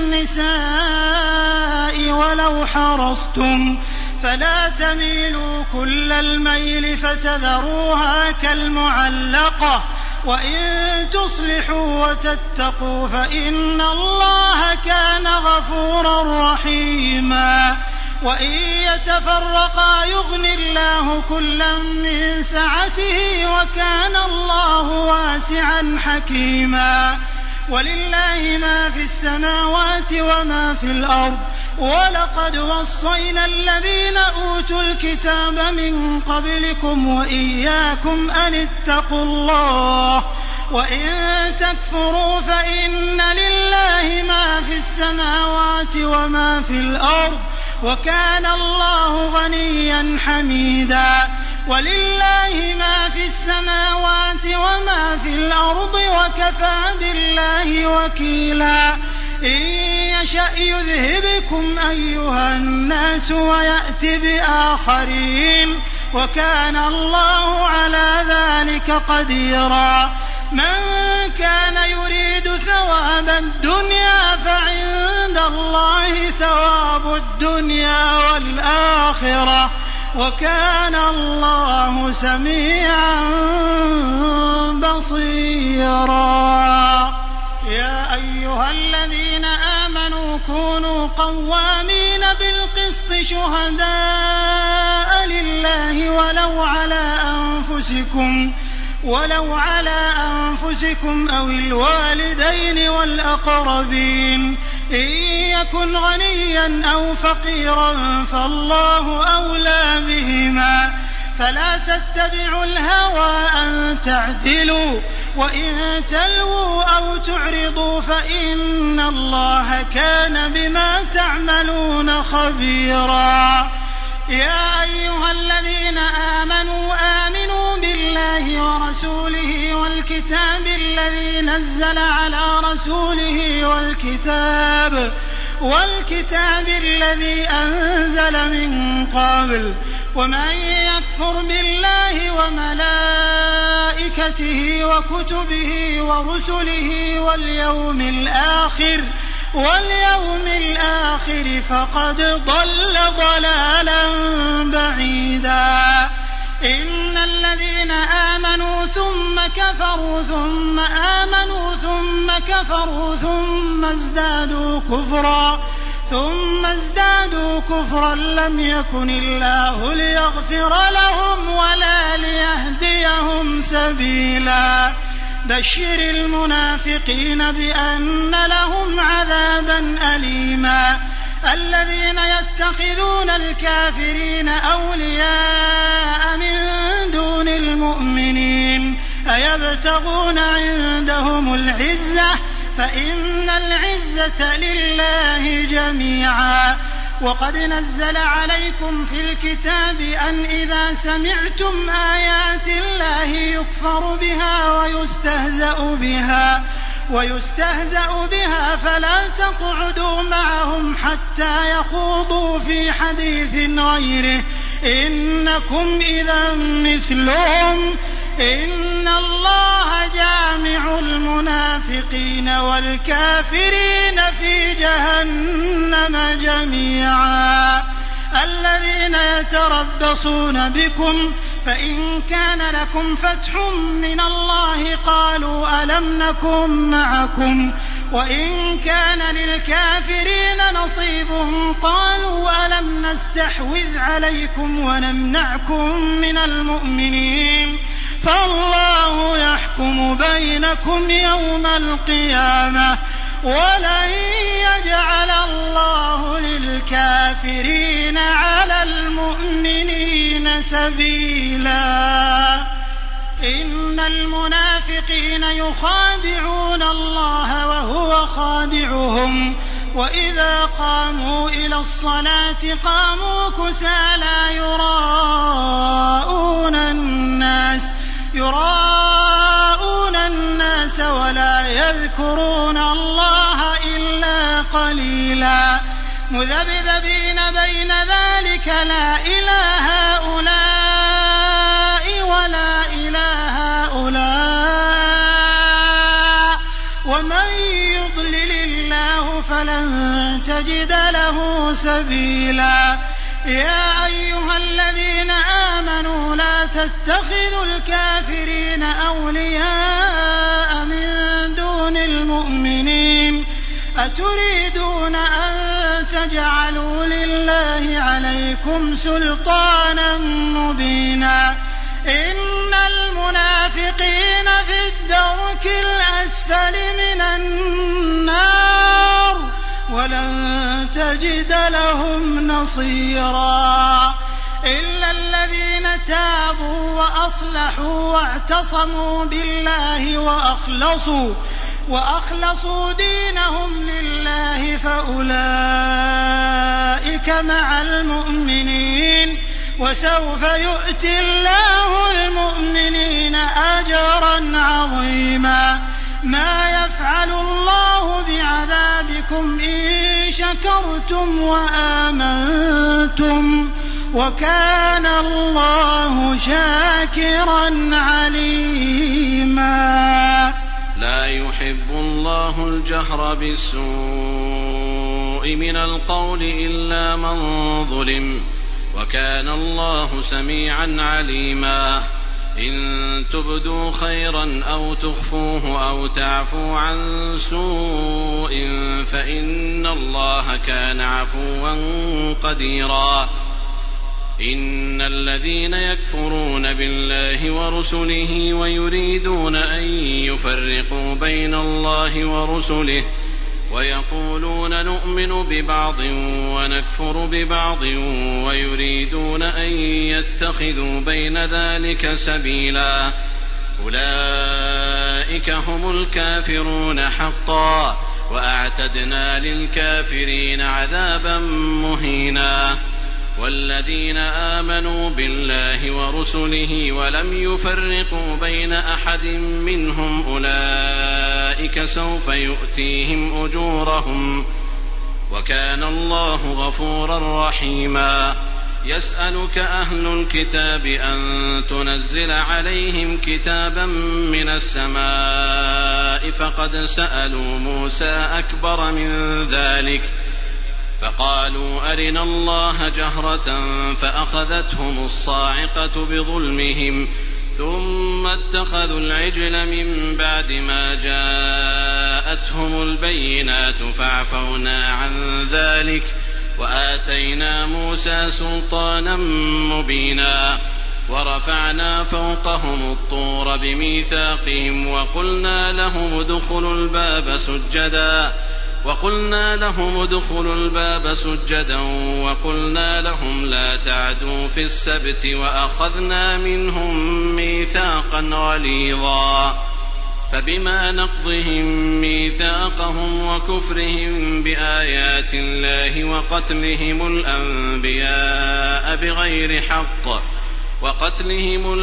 النساء ولو حرصتم فلا تميلوا كل الميل فتذروها كالمعلقة وإن تصلحوا وتتقوا فإن الله كان غفورا رحيما وإن يتفرقا يغن الله كلا من سعته وكان الله واسعا حكيما ولله ما في السماوات وما في الأرض ولقد وصينا الذين أوتوا الكتاب من قبلكم وإياكم أن اتقوا الله وإن تكفروا فإن لله ما في السماوات وما في الأرض وكان الله غنيا حميدا ولله ما في السماوات وما في الأرض وكفى بالله وكيلا إن يشأ يذهبكم أيها الناس ويأت بآخرين وكان الله على ذلك قديرا من كان يريد ثواب الدنيا فعند الله ثواب الدنيا والآخرة وكان الله سميعا بصيرا يا أيها الذين آمنوا كونوا قوامين بالقسط شهداء لله ولو على أنفسكم ولو على أنفسكم أو الوالدين والأقربين إن يكن غنيا أو فقيرا فالله أولى بهما فلا تتبعوا الهوى أن تعدلوا وإن تلووا أو تعرضوا فإن الله كان بما تعملون خبيرا يا أيها الذين آمنوا آمنوا بالله ورسوله والكتاب الذي نزل على رسوله والكتاب والكتاب الذي أنزل من قبل ومن يكفر بالله وملائكته وكتبه ورسله واليوم الآخر واليوم الآخر فقد ضل ضلالا بعيدا إن الذين آمنوا ثم كفروا ثم آمنوا ثم كفروا ثم ازدادوا كفرا ثم ازدادوا كفرا لم يكن الله ليغفر لهم ولا ليهديهم سبيلا بشر المنافقين بأن لهم عذابا أليما الذين يتخذون الكافرين أولياء من دون المؤمنين أيبتغون عندهم العزة فإن العزة لله جميعا وقد نزل عليكم في الكتاب أن إذا سمعتم آيات الله يكفر بها ويستهزأ بها ويستهزأ بها فلا تقعدوا معهم حتى يخوضوا في حديث غيره إنكم إذا مثلهم إن الله جامع المنافقين والكافرين في جهنم جميعا الذين يتربصون بكم فإن كان لكم فتح من الله قالوا ألم نكن معكم وإن كان للكافرين نصيب قالوا ألم نستحوذ عليكم ونمنعكم من المؤمنين فالله يحكم بينكم يوم القيامة ولن يجعل الله للكافرين على المؤمنين سبيلا. إن المنافقين يخادعون الله وهو خادعهم وإذا قاموا إلى الصلاة قاموا كسالى يراءون الناس يراءون الناس ولا يذكرون الله إلا قليلا مذبذبين بين ذلك لا إله هؤلاء ولا إله هؤلاء ومن يضلل الله فلن تجد له سبيلا. يا أيها الذين آمنوا لا تتخذوا الكافرين أولياء من دون المؤمنين أتريدون أن تجعلوا لله عليكم سلطانا مبينا. إن المنافقين في الدرك الأسفل من النار ولن تجد لهم نصيرا إلا الذين تابوا وأصلحوا واعتصموا بالله وأخلصوا وأخلصوا دينهم لله فأولئك مع المؤمنين وسوف يؤتي الله المؤمنين أجرا عظيما. ما يفعل الله بعذابكم إن شكرتم وآمنتم وكان الله شاكرا عليما. لا يحب الله الجهر بالسوء من القول إلا من ظلم وكان الله سميعا عليما. إن تبدوا خيرا أو تخفوه أو تعفوا عن سوء فإن الله كان عفوا قديرا. إن الذين يكفرون بالله ورسله ويريدون أن يفرقوا بين الله ورسله ويقولون نؤمن ببعض ونكفر ببعض ويريدون أن يتخذوا بين ذلك سبيلا أولئك هم الكافرون حقا وأعتدنا للكافرين عذابا مهينا. والذين آمنوا بالله ورسله ولم يفرقوا بين أحد منهم أولئك سوف يؤتيهم أجورهم وكان الله غفورا رحيما. يسألك أهل الكتاب أن تنزل عليهم كتابا من السماء فقد سألوا موسى أكبر من ذلك فقالوا أرنا الله جهرة فأخذتهم الصاعقة بظلمهم ثم اتخذوا العجل من بعد ما جاءتهم البينات فعفونا عن ذلك وآتينا موسى سلطانا مبينا. ورفعنا فوقهم الطور بميثاقهم وقلنا لهم ادخلوا الباب سجدا وقلنا لهم ادخلوا الباب سجدا وقلنا لهم لا تعدوا في السبت وأخذنا منهم ميثاقا غليظا. فبما نقضهم ميثاقهم وكفرهم بآيات الله وقتلهم الأنبياء بغير حق وقتلهم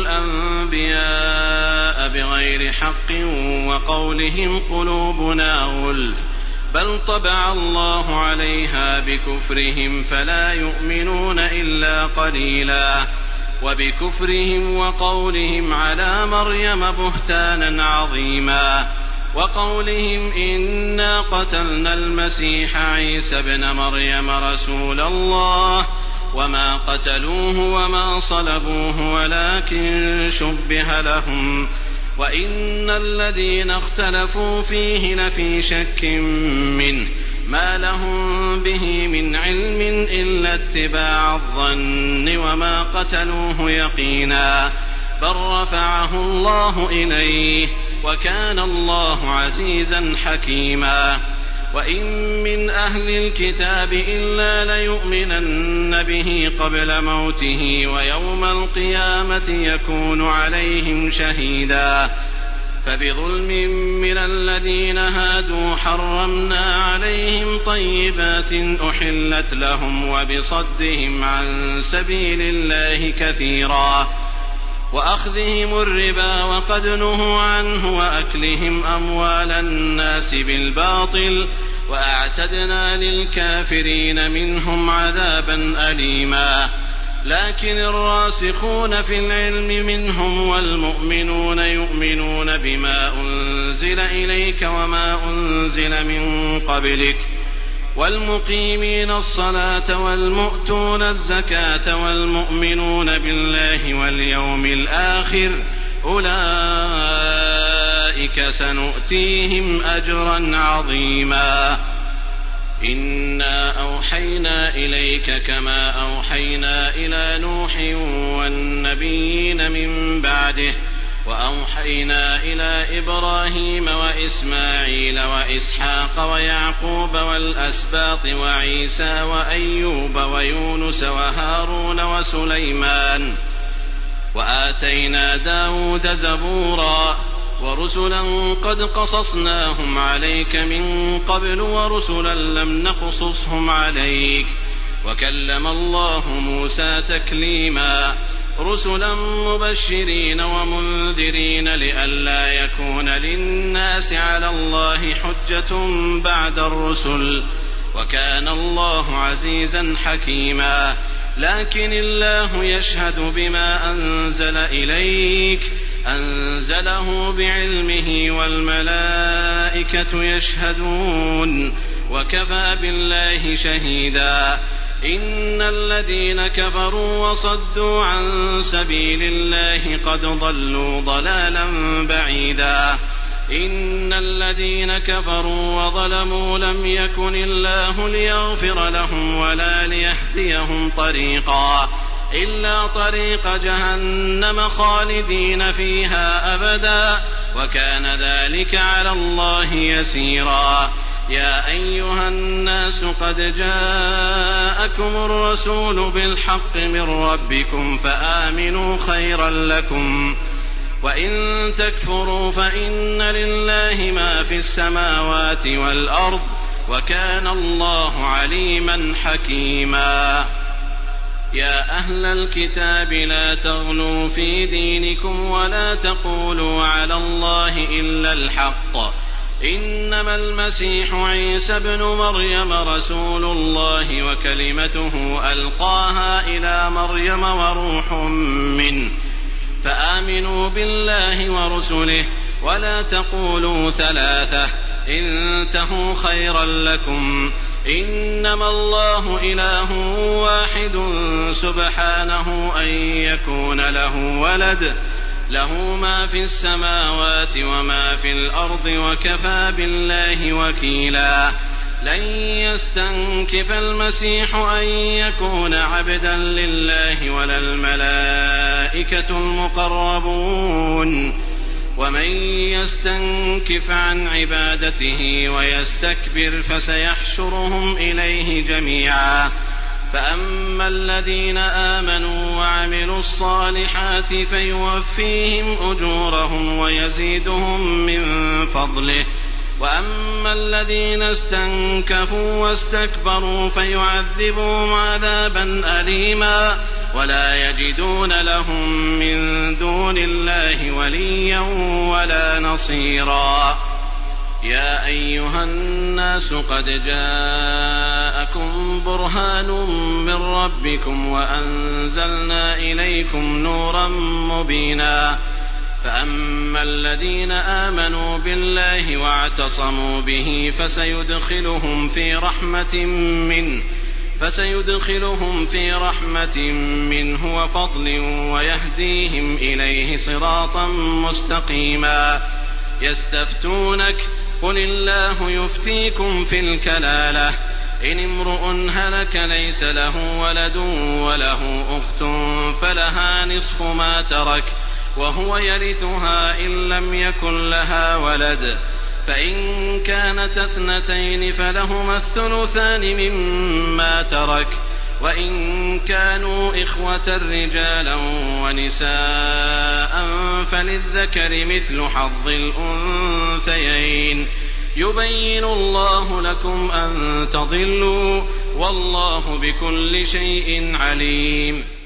الأنبياء بغير حق وقولهم قلوبنا غلف بل طبع الله عليها بكفرهم فلا يؤمنون إلا قليلا. وبكفرهم وقولهم على مريم بهتانا عظيما وقولهم إنا قتلنا المسيح عيسى ابن مريم رسول الله وما قتلوه وما صلبوه ولكن شبه لهم وإن الذين اختلفوا فيه لفي شك منه ما لهم به من علم إلا اتباع الظن وما قتلوه يقينا بل رفعه الله إليه وكان الله عزيزا حكيما. وإن من أهل الكتاب إلا ليؤمنن به قبل موته ويوم القيامة يكون عليهم شهيدا. فبظلم من الذين هادوا حرمنا عليهم طيبات أحلت لهم وبصدهم عن سبيل الله كثيرا وأخذهم الربا وقد نهوا عنه وأكلهم أموال الناس بالباطل وأعتدنا للكافرين منهم عذابا أليما. لكن الراسخون في العلم منهم والمؤمنون يؤمنون بما أنزل إليك وما أنزل من قبلك والمقيمين الصلاة والمؤتون الزكاة والمؤمنون بالله واليوم الآخر أولئك سنؤتيهم أجرا عظيما. إنا أوحينا إليك كما أوحينا إلى نوح والنبيين من بعده وأوحينا إلى إبراهيم وإسماعيل وإسحاق ويعقوب والأسباط وعيسى وأيوب ويونس وهارون وسليمان وآتينا داود زبورا ورسلا قد قصصناهم عليك من قبل ورسلا لم نقصصهم عليك وكلم الله موسى تكليما. رسلا مبشرين ومنذرين لئلا يكون للناس على الله حجة بعد الرسل وكان الله عزيزا حكيما. لكن الله يشهد بما أنزل إليك أنزله بعلمه والملائكة يشهدون وكفى بالله شهيدا. إن الذين كفروا وصدوا عن سبيل الله قد ضلوا ضلالا بعيدا. إن الذين كفروا وظلموا لم يكن الله ليغفر لهم ولا ليهديهم طريقا إلا طريق جهنم خالدين فيها أبدا وكان ذلك على الله يسيرا. يا أيها الناس قد جاءكم الرسول بالحق من ربكم فآمنوا خيرا لكم وإن تكفروا فإن لله ما في السماوات والأرض وكان الله عليما حكيما. يا أهل الكتاب لا تغلوا في دينكم ولا تقولوا على الله إلا الحق إنما المسيح عيسى بن مريم رسول الله وكلمته ألقاها إلى مريم وروح منه فآمنوا بالله ورسله ولا تقولوا ثلاثة انتهوا خيرا لكم إنما الله إله واحد سبحانه أن يكون له ولد له ما في السماوات وما في الأرض وكفى بالله وكيلا. لن يستنكف المسيح أن يكون عبدا لله ولا الملائكة المقربون ومن يستنكف عن عبادته ويستكبر فسيحشرهم إليه جميعا. فأما الذين آمنوا وعملوا الصالحات فيوفيهم أجورهم ويزيدهم من فضله وأما الذين استنكفوا واستكبروا فيعذبهم عذابا أليما ولا يجدون لهم من دون الله وليا ولا نصيرا. يا أيها الناس قد جاءكم برهان من ربكم وأنزلنا إليكم نورا مبينا. فأما الذين آمنوا بالله واعتصموا به فسيدخلهم في رحمة منه فسيدخلهم في رحمة منه وفضل ويهديهم إليه صراطا مستقيما. يستفتونك قل الله يفتيكم في الكلالة إن امرؤ هلك ليس له ولد وله أخت فلها نصف ما ترك وهو يرثها إن لم يكن لها ولد، فإن كانت اثنتين فلهما الثلثان مما ترك، وإن كانوا إخوة رجالا ونساء فللذكر مثل حظ الأنثيين، يبين الله لكم أن تضلوا والله بكل شيء عليم.